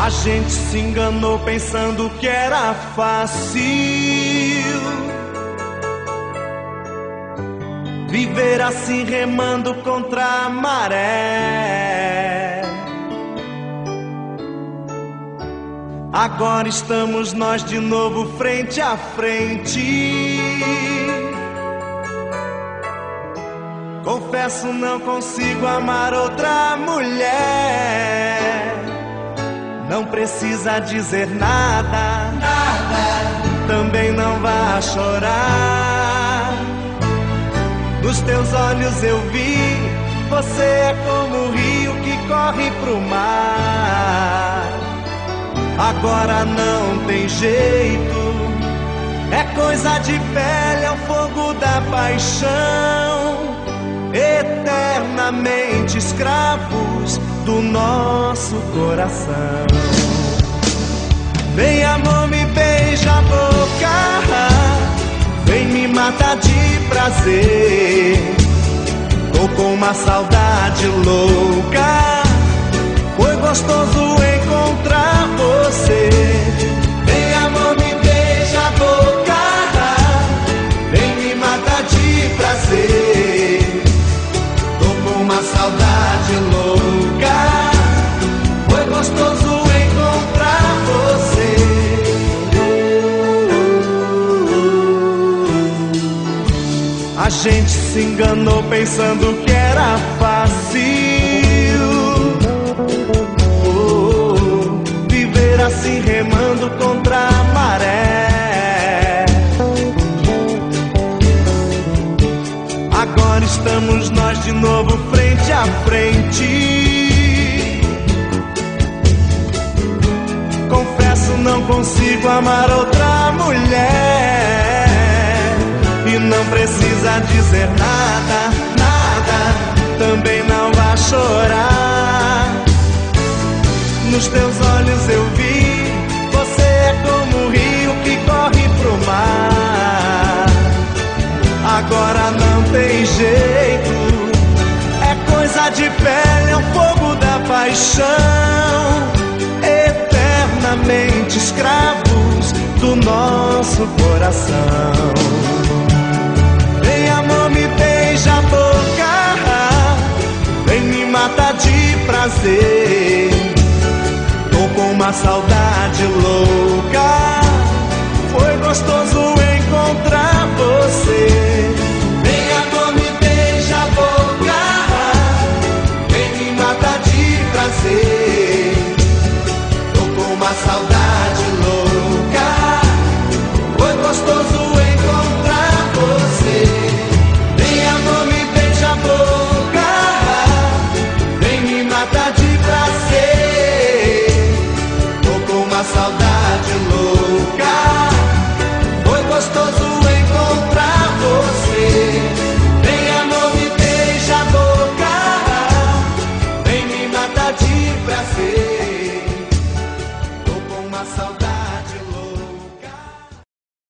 A gente se enganou pensando que era fácil viver assim remando contra a maré. Agora estamos nós de novo frente a frente. Confesso, não consigo amar outra mulher. Não precisa dizer nada, também não vá chorar. Nos teus olhos eu vi, você é como o rio que corre pro mar. Agora não tem jeito, é coisa de pele, é o fogo da paixão. Eternamente escravos do nosso coração. Vem, amor, me beija a boca, vem me matar de prazer. Tô com uma saudade louca, foi gostoso encontrar você. Vem, amor, me beija a boca, vem me matar de prazer. Tô com uma saudade louca, foi gostoso encontrar você. A gente se enganou pensando que era fácil viver assim remando contra a maré. Agora estamos nós de novo frente a frente. Confesso, não consigo amar outra mulher. E não precisa dizer nada, também não vá chorar. Nos teus olhos eu vi, você é como o rio que corre pro mar. Agora não tem jeito, é coisa de pele, é o fogo da paixão. Eternamente escravos do nosso coração. Vem, amor, me beija a boca, vem me matar de prazer. Tô com uma saudade louca, foi gostoso encontrar